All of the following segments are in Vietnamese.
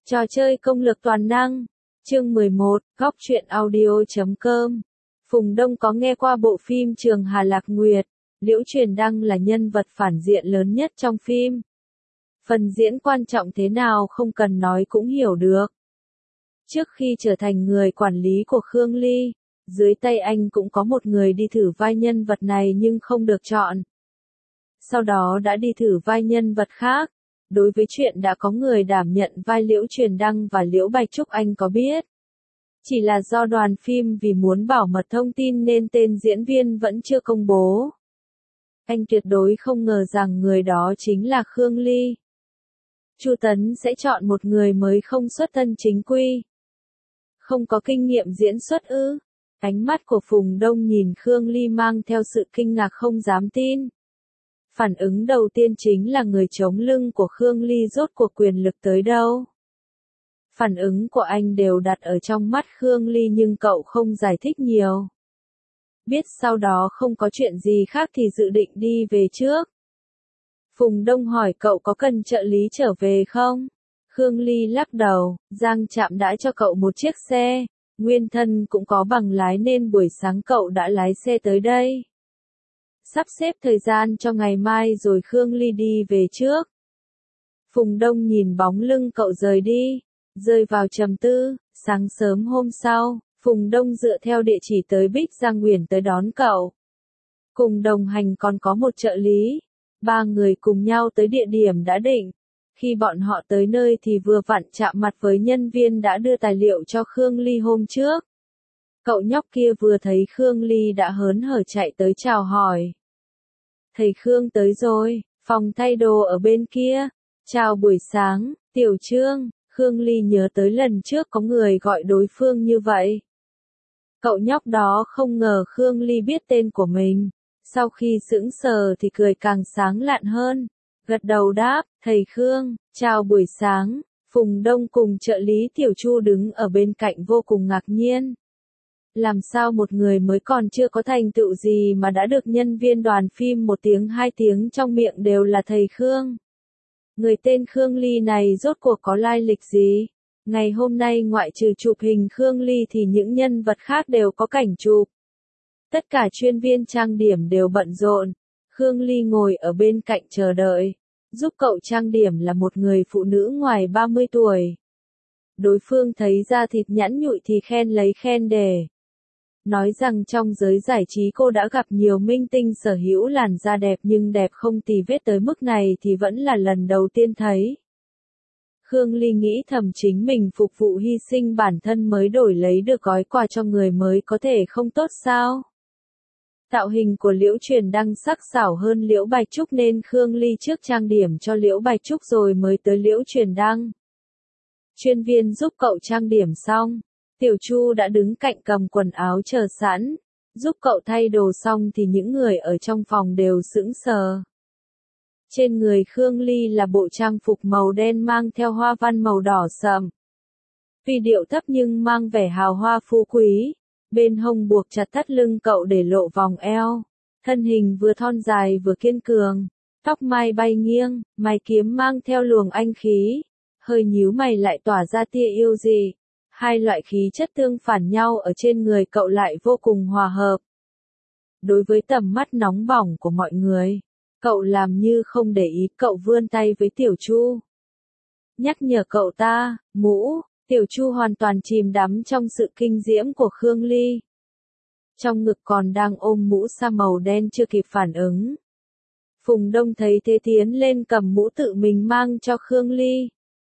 Trò chơi công lược toàn năng. Chương 11, góc truyện audio.com. Phùng Đông có nghe qua bộ phim Trường Hà Lạc Nguyệt. Liễu Truyền Đăng là nhân vật phản diện lớn nhất trong phim. Phần diễn quan trọng thế nào không cần nói cũng hiểu được. Trước khi trở thành người quản lý của Khương Ly, dưới tay anh cũng có một người đi thử vai nhân vật này nhưng không được chọn. Sau đó đã đi thử vai nhân vật khác. Đối với chuyện đã có người đảm nhận vai Liễu Truyền Đăng và Liễu Bạch Trúc anh có biết. Chỉ là do đoàn phim vì muốn bảo mật thông tin nên tên diễn viên vẫn chưa công bố. Anh tuyệt đối không ngờ rằng người đó chính là Khương Ly. Chu Tấn sẽ chọn một người mới không xuất thân chính quy. Không có kinh nghiệm diễn xuất ư? Ánh mắt của Phùng Đông nhìn Khương Ly mang theo sự kinh ngạc không dám tin. Phản ứng đầu tiên chính là người chống lưng của Khương Ly rốt cuộc quyền lực tới đâu. Phản ứng của anh đều đặt ở trong mắt Khương Ly nhưng cậu không giải thích nhiều. Biết sau đó không có chuyện gì khác thì dự định đi về trước. Phùng Đông hỏi cậu có cần trợ lý trở về không? Khương Ly lắc đầu, Giang Trạm đã cho cậu một chiếc xe, nguyên thân cũng có bằng lái nên buổi sáng cậu đã lái xe tới đây. Sắp xếp thời gian cho ngày mai rồi Khương Ly đi về trước. Phùng Đông nhìn bóng lưng cậu rời đi, rơi vào trầm tư. Sáng sớm hôm sau, Phùng Đông dựa theo địa chỉ tới Bích Giang Nguyền tới đón cậu. Cùng đồng hành còn có một trợ lý. Ba người cùng nhau tới địa điểm đã định. Khi bọn họ tới nơi thì vừa vặn chạm mặt với nhân viên đã đưa tài liệu cho Khương Ly hôm trước. Cậu nhóc kia vừa thấy Khương Ly đã hớn hở chạy tới chào hỏi. Thầy Khương tới rồi, phòng thay đồ ở bên kia. Chào buổi sáng, Tiểu Trương. Khương Ly nhớ tới lần trước có người gọi đối phương như vậy. Cậu nhóc đó không ngờ Khương Ly biết tên của mình. Sau khi sững sờ thì cười càng sáng lạn hơn. Gật đầu đáp, thầy Khương, chào buổi sáng. Phùng Đông cùng trợ lý Tiểu Chu đứng ở bên cạnh vô cùng ngạc nhiên. Làm sao một người mới còn chưa có thành tựu gì mà đã được nhân viên đoàn phim 1 tiếng 2 tiếng trong miệng đều là thầy Khương. Người tên Khương Ly này rốt cuộc có lai lịch gì? Ngày hôm nay ngoại trừ chụp hình Khương Ly thì những nhân vật khác đều có cảnh chụp. Tất cả chuyên viên trang điểm đều bận rộn. Khương Ly ngồi ở bên cạnh chờ đợi. Giúp cậu trang điểm là một người phụ nữ ngoài 30 tuổi. Đối phương thấy da thịt nhẵn nhụi thì khen lấy khen để. Nói rằng trong giới giải trí cô đã gặp nhiều minh tinh sở hữu làn da đẹp nhưng đẹp không tì vết tới mức này thì vẫn là lần đầu tiên thấy. Khương Ly nghĩ thầm chính mình phục vụ hy sinh bản thân mới đổi lấy được gói quà cho người mới có thể không tốt sao? Tạo hình của Liễu Truyền Đăng sắc sảo hơn Liễu Bạch Trúc nên Khương Ly trước trang điểm cho Liễu Bạch Trúc rồi mới tới Liễu Truyền Đăng. Chuyên viên giúp cậu trang điểm xong. Tiểu Chu đã đứng cạnh cầm quần áo chờ sẵn. Giúp cậu thay đồ xong thì những người ở trong phòng đều sững sờ. Trên người Khương Ly là bộ trang phục màu đen mang theo hoa văn màu đỏ sậm. Vì điệu thấp nhưng mang vẻ hào hoa phú quý. Bên hông buộc chặt thắt lưng cậu để lộ vòng eo. Thân hình vừa thon dài vừa kiên cường. Tóc mai bay nghiêng, mày kiếm mang theo luồng anh khí. Hơi nhíu mày lại tỏa ra tia yêu dị. Hai loại khí chất tương phản nhau ở trên người cậu lại vô cùng hòa hợp. Đối với tầm mắt nóng bỏng của mọi người, cậu làm như không để ý, cậu vươn tay với Tiểu Chu. Nhắc nhở cậu ta, mũ. Tiểu Chu hoàn toàn chìm đắm trong sự kinh diễm của Khương Ly. Trong ngực còn đang ôm mũ sa màu đen chưa kịp phản ứng. Phùng Đông thấy thế tiến lên cầm mũ tự mình mang cho Khương Ly.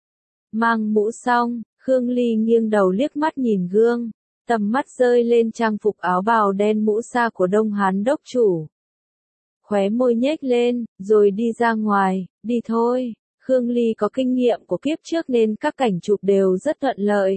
Mang mũ xong, Khương Ly nghiêng đầu liếc mắt nhìn gương. Tầm mắt rơi lên trang phục áo bào đen mũ sa của Đông Hán đốc chủ. Khóe môi nhếch lên, rồi đi ra ngoài, đi thôi. Khương Ly có kinh nghiệm của kiếp trước nên các cảnh chụp đều rất thuận lợi.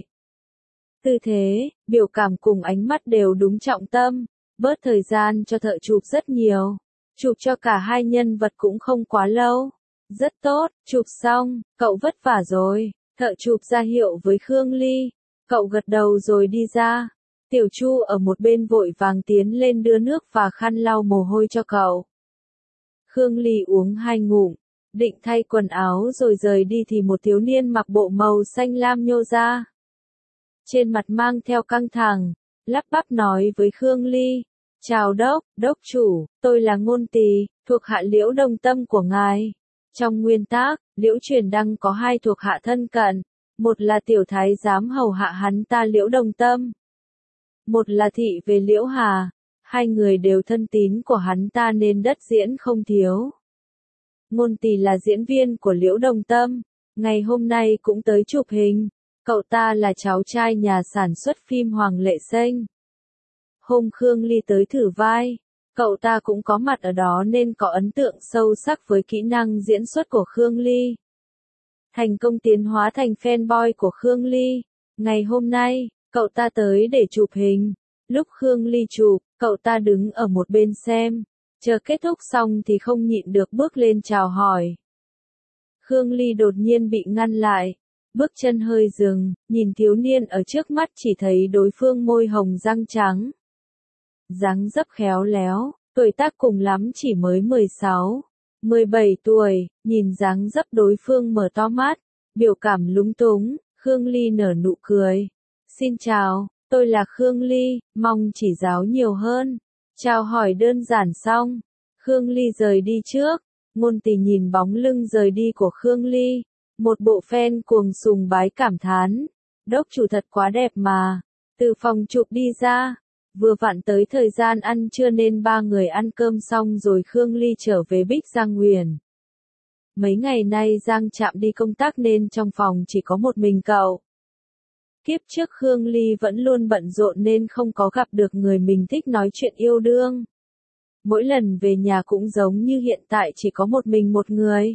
Tư thế, biểu cảm cùng ánh mắt đều đúng trọng tâm, bớt thời gian cho thợ chụp rất nhiều. Chụp cho cả hai nhân vật cũng không quá lâu. Rất tốt, chụp xong, cậu vất vả rồi. Thợ chụp ra hiệu với Khương Ly. Cậu gật đầu rồi đi ra. Tiểu Chu ở một bên vội vàng tiến lên đưa nước và khăn lau mồ hôi cho cậu. Khương Ly uống 2 ngụm. Định thay quần áo rồi rời đi thì một thiếu niên mặc bộ màu xanh lam nhô ra. Trên mặt mang theo căng thẳng, lắp bắp nói với Khương Ly. Chào đốc chủ, tôi là Ngôn Tỳ, thuộc hạ Liễu Đồng Tâm của ngài. Trong nguyên tắc, Liễu Truyền Đăng có hai thuộc hạ thân cận, một là tiểu thái giám hầu hạ hắn ta Liễu Đồng Tâm, một là thị về Liễu Hà, hai người đều thân tín của hắn ta nên đất diễn không thiếu. Ngôn Tỳ là diễn viên của Liễu Đồng Tâm, ngày hôm nay cũng tới chụp hình, cậu ta là cháu trai nhà sản xuất phim Hoàng Lệ Sênh. Hôm Khương Ly tới thử vai, cậu ta cũng có mặt ở đó nên có ấn tượng sâu sắc với kỹ năng diễn xuất của Khương Ly. Thành công tiến hóa thành fanboy của Khương Ly. Ngày hôm nay, cậu ta tới để chụp hình. Lúc Khương Ly chụp, cậu ta đứng ở một bên xem. Chờ kết thúc xong thì không nhịn được bước lên chào hỏi. Khương Ly đột nhiên bị ngăn lại. Bước chân hơi dừng, nhìn thiếu niên ở trước mắt chỉ thấy đối phương môi hồng răng trắng. Dáng dấp khéo léo, tuổi tác cùng lắm chỉ mới 16, 17 tuổi, nhìn dáng dấp đối phương mở to mắt, biểu cảm lúng túng, Khương Ly nở nụ cười. Xin chào, tôi là Khương Ly, mong chỉ giáo nhiều hơn. Chào hỏi đơn giản xong, Khương Ly rời đi trước, Ngôn Tỳ nhìn bóng lưng rời đi của Khương Ly, một bộ fan cuồng sùng bái cảm thán. Đốc chủ thật quá đẹp mà, từ phòng chụp đi ra. Vừa vặn tới thời gian ăn trưa nên ba người ăn cơm xong rồi Khương Ly trở về Bích Giang Nguyền. Mấy ngày nay Giang Trạm đi công tác nên trong phòng chỉ có một mình cậu. Kiếp trước Khương Ly vẫn luôn bận rộn nên không có gặp được người mình thích nói chuyện yêu đương. Mỗi lần về nhà cũng giống như hiện tại chỉ có một mình một người.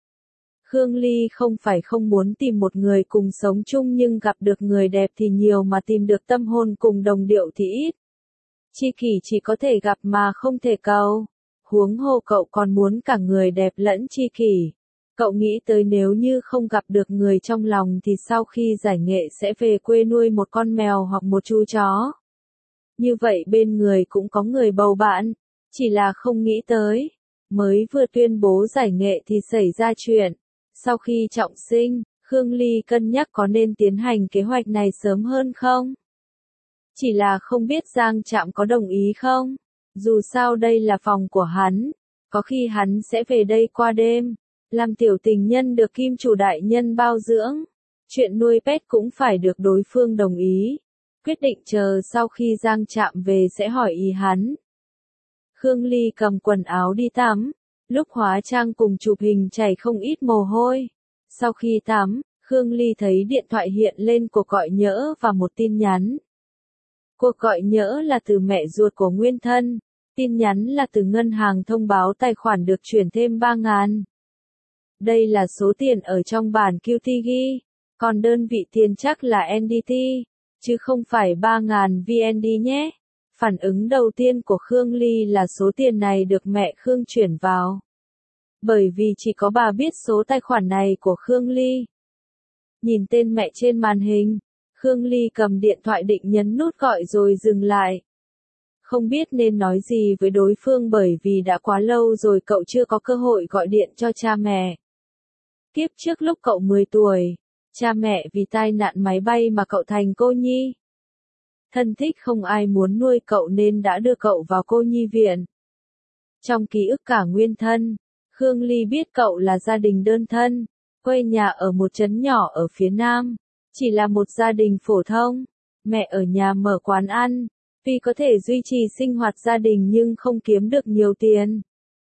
Khương Ly không phải không muốn tìm một người cùng sống chung nhưng gặp được người đẹp thì nhiều mà tìm được tâm hồn cùng đồng điệu thì ít. Tri kỷ chỉ có thể gặp mà không thể cầu. Huống hồ cậu còn muốn cả người đẹp lẫn tri kỷ. Cậu nghĩ tới nếu như không gặp được người trong lòng thì sau khi giải nghệ sẽ về quê nuôi một con mèo hoặc một chú chó. Như vậy bên người cũng có người bầu bạn, chỉ là không nghĩ tới. Mới vừa tuyên bố giải nghệ thì xảy ra chuyện. Sau khi trọng sinh, Khương Ly cân nhắc có nên tiến hành kế hoạch này sớm hơn không? Chỉ là không biết Giang Trạm có đồng ý không? Dù sao đây là phòng của hắn, có khi hắn sẽ về đây qua đêm, làm tiểu tình nhân được kim chủ đại nhân bao dưỡng. Chuyện nuôi pet cũng phải được đối phương đồng ý. Quyết định chờ sau khi Giang Trạm về sẽ hỏi ý hắn. Khương Ly cầm quần áo đi tắm, lúc hóa trang cùng chụp hình chảy không ít mồ hôi. Sau khi tắm, Khương Ly thấy điện thoại hiện lên cuộc gọi nhỡ và một tin nhắn. Cuộc gọi nhỡ là từ mẹ ruột của Nguyên Thân, tin nhắn là từ ngân hàng thông báo tài khoản được chuyển thêm 3.000. Đây là số tiền ở trong bản QT ghi, còn đơn vị tiền chắc là NDT, chứ không phải 3.000 VND nhé. Phản ứng đầu tiên của Khương Ly là số tiền này được mẹ Khương chuyển vào. Bởi vì chỉ có bà biết số tài khoản này của Khương Ly. Nhìn tên mẹ trên màn hình, Khương Ly cầm điện thoại định nhấn nút gọi rồi dừng lại. Không biết nên nói gì với đối phương bởi vì đã quá lâu rồi cậu chưa có cơ hội gọi điện cho cha mẹ. Kiếp trước lúc cậu 10 tuổi, cha mẹ vì tai nạn máy bay mà cậu thành cô nhi. Thân thích không ai muốn nuôi cậu nên đã đưa cậu vào cô nhi viện. Trong ký ức cả Nguyên Thân, Khương Ly biết cậu là gia đình đơn thân, quê nhà ở một trấn nhỏ ở phía Nam, chỉ là một gia đình phổ thông, mẹ ở nhà mở quán ăn, vì có thể duy trì sinh hoạt gia đình nhưng không kiếm được nhiều tiền.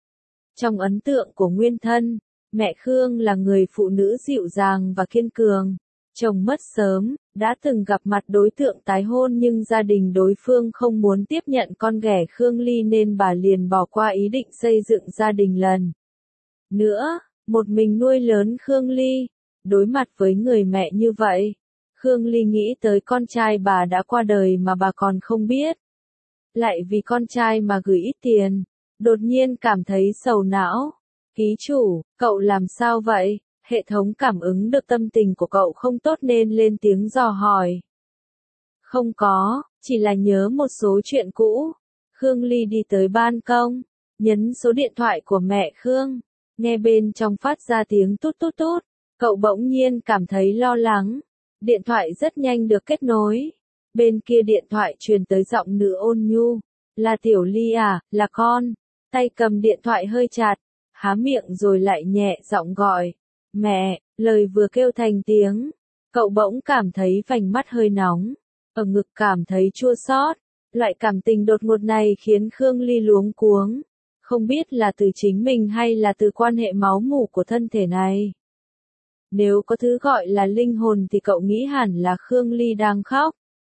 Trong ấn tượng của Nguyên Thân, mẹ Khương là người phụ nữ dịu dàng và kiên cường. Chồng mất sớm, đã từng gặp mặt đối tượng tái hôn nhưng gia đình đối phương không muốn tiếp nhận con ghẻ Khương Ly nên bà liền bỏ qua ý định xây dựng gia đình lần nữa, một mình nuôi lớn Khương Ly. Đối mặt với người mẹ như vậy, Khương Ly nghĩ tới con trai bà đã qua đời mà bà còn không biết. Lại vì con trai mà gửi ít tiền, đột nhiên cảm thấy sầu não. Ký chủ, cậu làm sao vậy? Hệ thống cảm ứng được tâm tình của cậu không tốt nên lên tiếng dò hỏi. Không có, chỉ là nhớ một số chuyện cũ. Khương Ly đi tới ban công, nhấn số điện thoại của mẹ Khương. Nghe bên trong phát ra tiếng tút tút tút, cậu bỗng nhiên cảm thấy lo lắng. Điện thoại rất nhanh được kết nối. Bên kia điện thoại truyền tới giọng nữ ôn nhu. Là Tiểu Ly à, là con. Tay cầm điện thoại hơi chặt, há miệng rồi lại nhẹ giọng gọi. Mẹ, lời vừa kêu thành tiếng. Cậu bỗng cảm thấy vành mắt hơi nóng, ở ngực cảm thấy chua xót. Loại cảm tình đột ngột này khiến Khương Ly luống cuống. Không biết là từ chính mình hay là từ quan hệ máu mủ của thân thể này. Nếu có thứ gọi là linh hồn thì cậu nghĩ hẳn là Khương Ly đang khóc.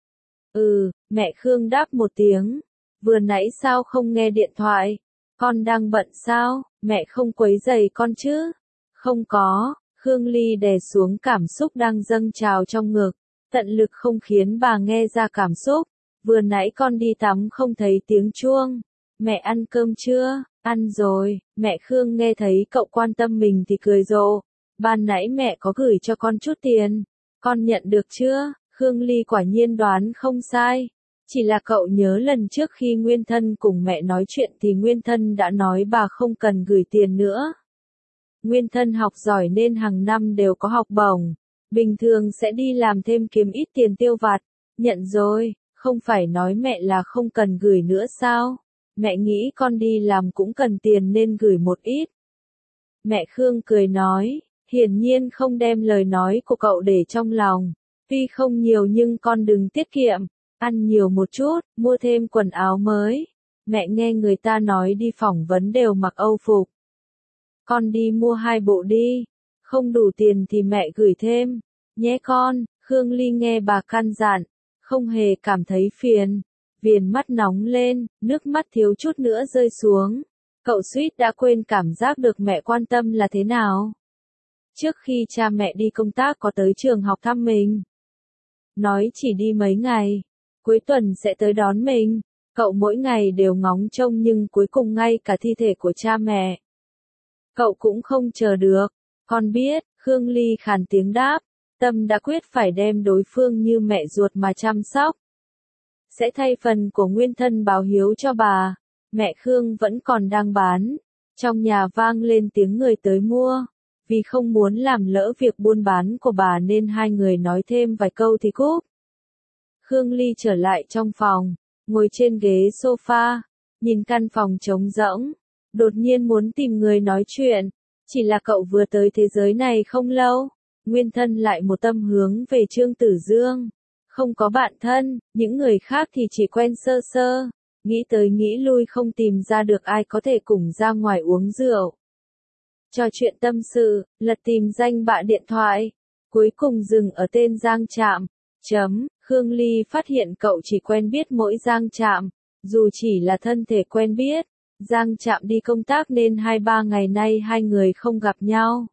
Mẹ Khương đáp một tiếng. Vừa nãy sao không nghe điện thoại? Con đang bận sao? Mẹ không quấy rầy con chứ? Không có. Khương Ly đè xuống cảm xúc đang dâng trào trong ngực, tận lực không khiến bà nghe ra cảm xúc. Vừa nãy con đi tắm không thấy tiếng chuông. Mẹ ăn cơm chưa? Ăn rồi. Mẹ Khương nghe thấy cậu quan tâm mình thì cười rộ. Ban nãy mẹ có gửi cho con chút tiền. Con nhận được chưa? Khương Ly quả nhiên đoán không sai. Chỉ là cậu nhớ lần trước khi Nguyên Thân cùng mẹ nói chuyện thì Nguyên Thân đã nói bà không cần gửi tiền nữa. Nguyên Thân học giỏi nên hàng năm đều có học bổng. Bình thường sẽ đi làm thêm kiếm ít tiền tiêu vặt. Nhận rồi, không phải nói mẹ là không cần gửi nữa sao? Mẹ nghĩ con đi làm cũng cần tiền nên gửi một ít. Mẹ Khương cười nói, hiển nhiên không đem lời nói của cậu để trong lòng. Tuy không nhiều nhưng con đừng tiết kiệm, ăn nhiều một chút, mua thêm quần áo mới. Mẹ nghe người ta nói đi phỏng vấn đều mặc Âu phục. Con đi mua 2 bộ đi, không đủ tiền thì mẹ gửi thêm, nhé con. Khương Ly nghe bà căn dặn, không hề cảm thấy phiền. Viền mắt nóng lên, nước mắt thiếu chút nữa rơi xuống. Cậu suýt đã quên cảm giác được mẹ quan tâm là thế nào. Trước khi cha mẹ đi công tác có tới trường học thăm mình. Nói chỉ đi mấy ngày, cuối tuần sẽ tới đón mình. Cậu mỗi ngày đều ngóng trông nhưng cuối cùng ngay cả thi thể của cha mẹ cậu cũng không chờ được. Con biết, Khương Ly khàn tiếng đáp, tâm đã quyết phải đem đối phương như mẹ ruột mà chăm sóc. Sẽ thay phần của Nguyên Thân báo hiếu cho bà. Mẹ Khương vẫn còn đang bán. Trong nhà vang lên tiếng người tới mua. Vì không muốn làm lỡ việc buôn bán của bà nên hai người nói thêm vài câu thì cúp. Khương Ly trở lại trong phòng, ngồi trên ghế sofa, nhìn căn phòng trống rỗng. Đột nhiên muốn tìm người nói chuyện. Chỉ là cậu vừa tới thế giới này không lâu. Nguyên Thân lại một tâm hướng về Trương Tử Dương. Không có bạn thân, những người khác thì chỉ quen sơ sơ. Nghĩ tới nghĩ lui không tìm ra được ai có thể cùng ra ngoài uống rượu. Trò chuyện tâm sự, lật tìm danh bạ điện thoại. Cuối cùng dừng ở tên Giang Trạm. Khương Ly phát hiện cậu chỉ quen biết mỗi Giang Trạm. Dù chỉ là thân thể quen biết. Giang Trạm đi công tác nên 2-3 ngày nay hai người không gặp nhau.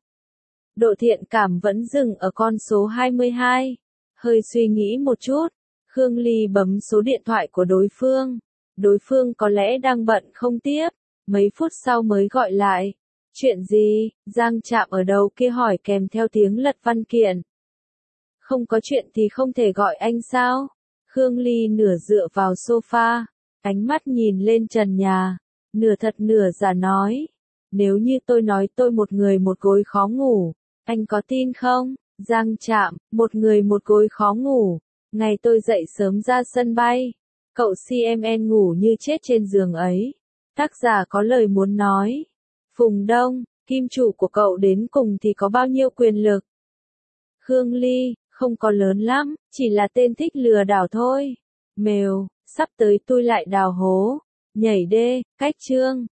Độ thiện cảm vẫn dừng ở con số 22. Hơi suy nghĩ một chút, Khương Ly bấm số điện thoại của đối phương. Đối phương có lẽ đang bận không tiếp, mấy phút sau mới gọi lại. Chuyện gì? Giang Trạm ở đầu kia hỏi kèm theo tiếng lật văn kiện. Không có chuyện thì không thể gọi anh sao? Khương Ly nửa dựa vào sofa, ánh mắt nhìn lên trần nhà, nửa thật nửa giả nói. Nếu như tôi nói tôi một người một gối khó ngủ, anh có tin không? Giang Trạm, một người một gối khó ngủ. Ngày tôi dậy sớm ra sân bay, cậu CMN ngủ như chết trên giường ấy. Tác giả có lời muốn nói. Phùng Đông, kim chủ của cậu đến cùng thì có bao nhiêu quyền lực? Khương Ly, không có lớn lắm, chỉ là tên thích lừa đảo thôi. Mèo, sắp tới tôi lại đào hố. Nhảy đê, cách chương.